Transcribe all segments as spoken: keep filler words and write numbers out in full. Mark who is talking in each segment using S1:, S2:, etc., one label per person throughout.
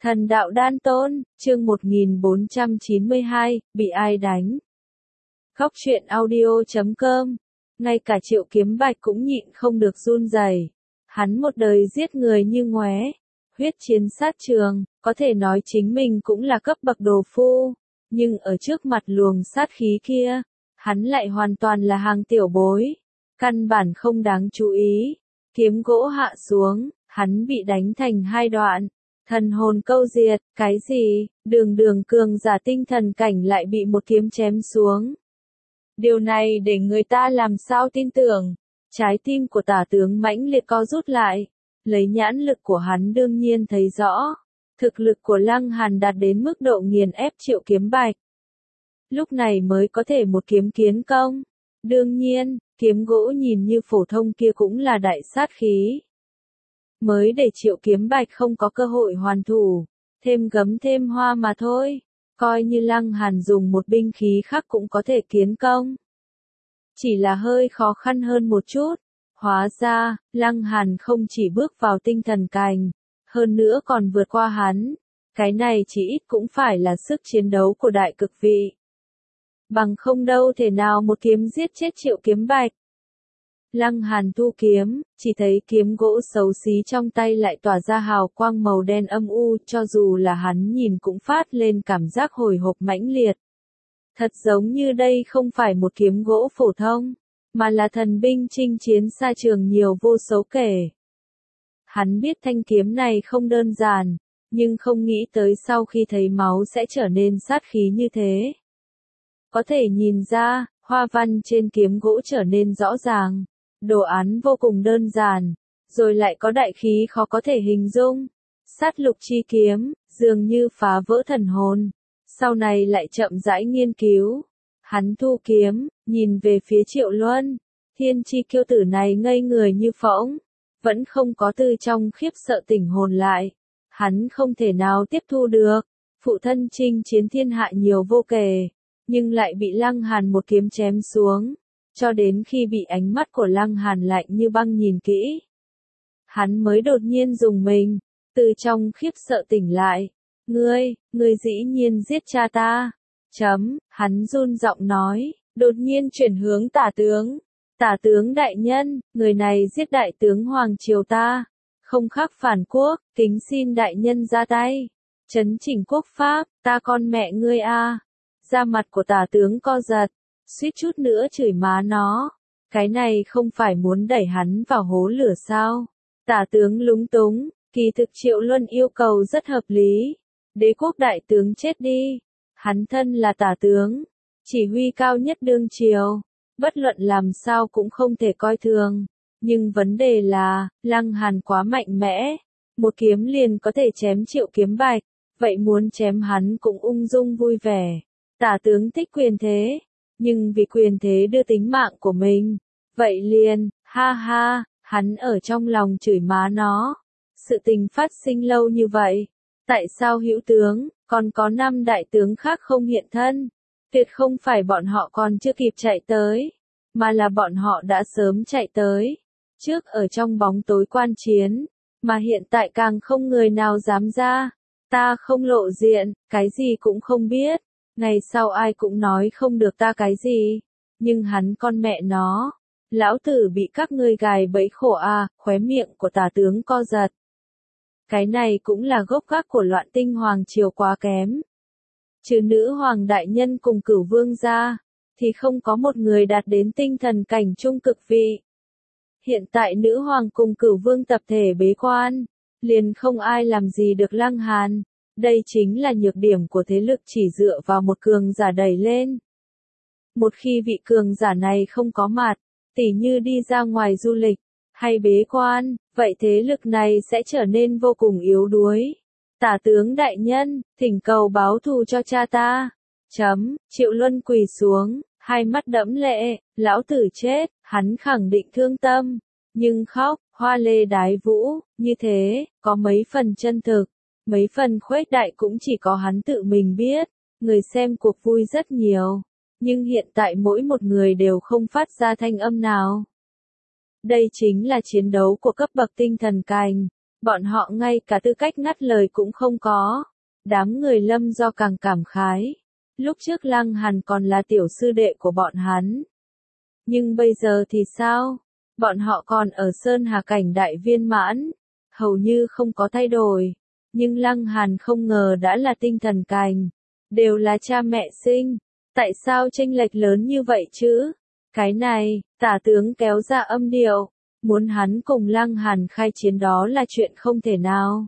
S1: Thần đạo đan tôn, chương một nghìn bốn trăm chín mươi hai, bị ai đánh? Khóc chuyện audio chấm com. Ngay cả Triệu Kiếm Bạch cũng nhịn không được run rẩy. Hắn một đời giết người như ngoé, huyết chiến sát trường, có thể nói chính mình cũng là cấp bậc đồ phu, nhưng ở trước mặt luồng sát khí kia, hắn lại hoàn toàn là hàng tiểu bối, căn bản không đáng chú ý. Kiếm gỗ hạ xuống, hắn bị đánh thành hai đoạn. Thần hồn câu diệt, cái gì, đường đường cường giả tinh thần cảnh lại bị một kiếm chém xuống. Điều này để người ta làm sao tin tưởng. Trái tim của tả tướng mãnh liệt co rút lại, lấy nhãn lực của hắn đương nhiên thấy rõ. Thực lực của Lăng Hàn đạt đến mức độ nghiền ép Triệu Kiếm Bạch. Lúc này mới có thể một kiếm kiến công. Đương nhiên, kiếm gỗ nhìn như phổ thông kia cũng là đại sát khí. Mới để Triệu Kiếm Bạch không có cơ hội hoàn thủ, thêm gấm thêm hoa mà thôi, coi như Lăng Hàn dùng một binh khí khác cũng có thể kiến công. Chỉ là hơi khó khăn hơn một chút, hóa ra, Lăng Hàn không chỉ bước vào tinh thần cảnh, hơn nữa còn vượt qua hắn, cái này chỉ ít cũng phải là sức chiến đấu của đại cực vị. Bằng không đâu thể nào một kiếm giết chết Triệu Kiếm Bạch. Lăng Hàn thu kiếm, chỉ thấy kiếm gỗ xấu xí trong tay lại tỏa ra hào quang màu đen âm u, cho dù là hắn nhìn cũng phát lên cảm giác hồi hộp mãnh liệt. Thật giống như đây không phải một kiếm gỗ phổ thông, mà là thần binh chinh chiến xa trường nhiều vô số kể. Hắn biết thanh kiếm này không đơn giản, nhưng không nghĩ tới sau khi thấy máu sẽ trở nên sát khí như thế. Có thể nhìn ra, hoa văn trên kiếm gỗ trở nên rõ ràng. Đồ án vô cùng đơn giản, rồi lại có đại khí khó có thể hình dung. Sát lục chi kiếm, dường như phá vỡ thần hồn. Sau này lại chậm rãi nghiên cứu. Hắn thu kiếm, nhìn về phía Triệu Luân. Thiên chi kiêu tử này ngây người như phỗng, vẫn không có từ trong khiếp sợ tỉnh hồn lại. Hắn không thể nào tiếp thu được. Phụ thân chinh chiến thiên hạ nhiều vô kể, nhưng lại bị Lăng Hàn một kiếm chém xuống. Cho đến khi bị ánh mắt của Lăng Hàn lạnh như băng nhìn kỹ, hắn mới đột nhiên rùng mình, từ trong khiếp sợ tỉnh lại. Ngươi, ngươi dĩ nhiên giết cha ta. Chấm, hắn run giọng nói, đột nhiên chuyển hướng tả tướng. Tả tướng đại nhân, người này giết đại tướng Hoàng Triều ta, không khắc phản quốc, kính xin đại nhân ra tay. Chấn chỉnh quốc pháp, ta con mẹ ngươi a. Da mặt của tả tướng co giật, suýt chút nữa chửi má nó. Cái này không phải muốn đẩy hắn vào hố lửa sao? Tả tướng lúng túng, kỳ thực Triệu Luân yêu cầu rất hợp lý. Đế quốc đại tướng chết đi. Hắn thân là tả tướng, chỉ huy cao nhất đương triều, bất luận làm sao cũng không thể coi thường. Nhưng vấn đề là, Lăng Hàn quá mạnh mẽ, một kiếm liền có thể chém Triệu Kiếm Bạch, vậy muốn chém hắn cũng ung dung vui vẻ. Tả tướng thích quyền thế, nhưng vì quyền thế đưa tính mạng của mình, vậy liền, ha ha, hắn ở trong lòng chửi má nó. Sự tình phát sinh lâu như vậy, tại sao hữu tướng, còn có năm đại tướng khác không hiện thân? Tuyệt không phải bọn họ còn chưa kịp chạy tới, mà là bọn họ đã sớm chạy tới, trước ở trong bóng tối quan chiến, mà hiện tại càng không người nào dám ra. Ta không lộ diện, cái gì cũng không biết. Ngày sau ai cũng nói không được ta cái gì, nhưng hắn con mẹ nó, lão tử bị các ngươi gài bẫy khổ à, khóe miệng của tả tướng co giật. Cái này cũng là gốc gác của loạn tinh Hoàng Triều quá kém. Trừ nữ hoàng đại nhân cùng Cửu Vương ra, thì không có một người đạt đến tinh thần cảnh trung cực vị. Hiện tại nữ hoàng cùng Cửu Vương tập thể bế quan, liền không ai làm gì được Lăng Hàn. Đây chính là nhược điểm của thế lực chỉ dựa vào một cường giả đẩy lên. Một khi vị cường giả này không có mặt, tỉ như đi ra ngoài du lịch, hay bế quan, vậy thế lực này sẽ trở nên vô cùng yếu đuối. Tả tướng đại nhân, thỉnh cầu báo thù cho cha ta. Chấm, Triệu Luân quỳ xuống, hai mắt đẫm lệ, lão tử chết, hắn khẳng định thương tâm, nhưng khóc, hoa lê đái vũ, như thế, có mấy phần chân thực. Mấy phần khuếch đại cũng chỉ có hắn tự mình biết, người xem cuộc vui rất nhiều, nhưng hiện tại mỗi một người đều không phát ra thanh âm nào. Đây chính là chiến đấu của cấp bậc tinh thần cảnh, Bọn họ ngay cả tư cách ngắt lời cũng không có. Đám người Lâm Do càng cảm khái. Lúc trước Lăng Hàn còn là tiểu sư đệ của bọn hắn. Nhưng bây giờ thì sao? Bọn họ còn ở Sơn Hà cảnh đại viên mãn. Hầu như không có thay đổi. Nhưng Lăng Hàn không ngờ đã là tinh thần cảnh. Đều là cha mẹ sinh. Tại sao chênh lệch lớn như vậy chứ? Cái này, tả tướng kéo ra âm điệu. Muốn hắn cùng Lăng Hàn khai chiến đó là chuyện không thể nào.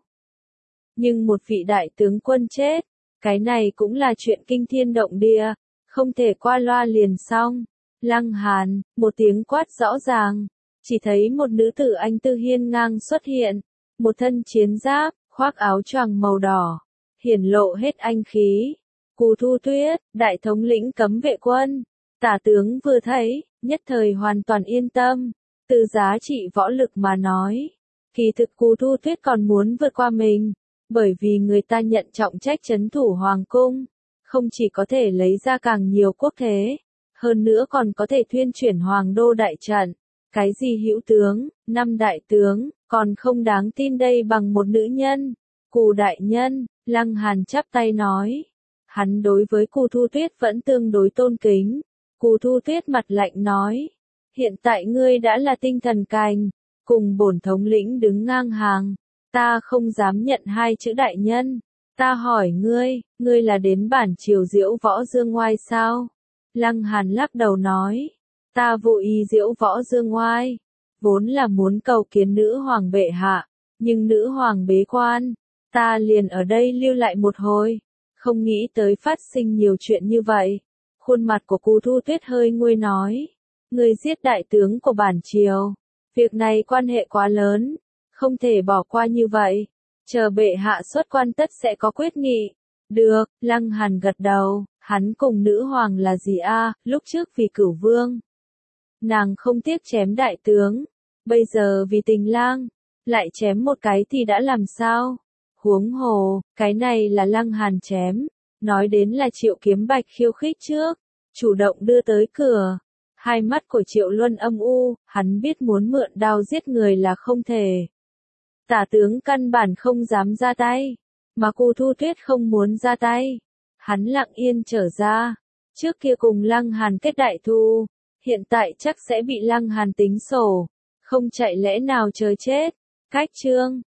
S1: Nhưng một vị đại tướng quân chết, cái này cũng là chuyện kinh thiên động địa, không thể qua loa liền xong. Lăng Hàn, một tiếng quát rõ ràng, chỉ thấy một nữ tử anh tư hiên ngang xuất hiện, một thân chiến giáp, khoác áo choàng màu đỏ, hiển lộ hết anh khí. Cù Thu Tuyết, đại thống lĩnh cấm vệ quân, tả tướng vừa thấy, nhất thời hoàn toàn yên tâm. Từ giá trị võ lực mà nói, kỳ thực Cù Thu Tuyết còn muốn vượt qua mình, bởi vì người ta nhận trọng trách trấn thủ hoàng cung, không chỉ có thể lấy ra càng nhiều quốc thế, hơn nữa còn có thể thuyên chuyển hoàng đô đại trận. Cái gì hữu tướng, năm đại tướng, còn không đáng tin đây bằng một nữ nhân. Cù đại nhân, Lăng Hàn chắp tay nói. Hắn đối với Cù Thu Tuyết vẫn tương đối tôn kính. Cù Thu Tuyết mặt lạnh nói. Hiện tại ngươi đã là tinh thần cảnh, cùng bổn thống lĩnh đứng ngang hàng. Ta không dám nhận hai chữ đại nhân. Ta hỏi ngươi, ngươi là đến bản triều diễu võ dương ngoai sao? Lăng Hàn lắc đầu nói. Ta vô ý diễu võ dương ngoai. Vốn là muốn cầu kiến nữ hoàng bệ hạ. Nhưng nữ hoàng bế quan. Ta liền ở đây lưu lại một hồi. Không nghĩ tới phát sinh nhiều chuyện như vậy. Khuôn mặt của Cù Thu Tuyết hơi nguôi nói. Người giết đại tướng của bản triều. Việc này quan hệ quá lớn. Không thể bỏ qua như vậy. Chờ bệ hạ xuất quan tất sẽ có quyết nghị. Được, Lăng Hàn gật đầu. Hắn cùng nữ hoàng là gì a? Lúc trước vì Cửu Vương. Nàng không tiếc chém đại tướng. Bây giờ vì Tình Lang. Lại chém một cái thì đã làm sao? Huống hồ, cái này là Lăng Hàn chém. Nói đến là Triệu Kiếm Bạch khiêu khích trước. Chủ động đưa tới cửa. Hai mắt của Triệu Luân âm u, hắn biết muốn mượn đao giết người là không thể. Tả tướng căn bản không dám ra tay, mà Cù Thu Tuyết không muốn ra tay. Hắn lặng yên trở ra, trước kia cùng Lăng Hàn kết đại thù, hiện tại chắc sẽ bị Lăng Hàn tính sổ, không chạy lẽ nào chờ chết. Cách chương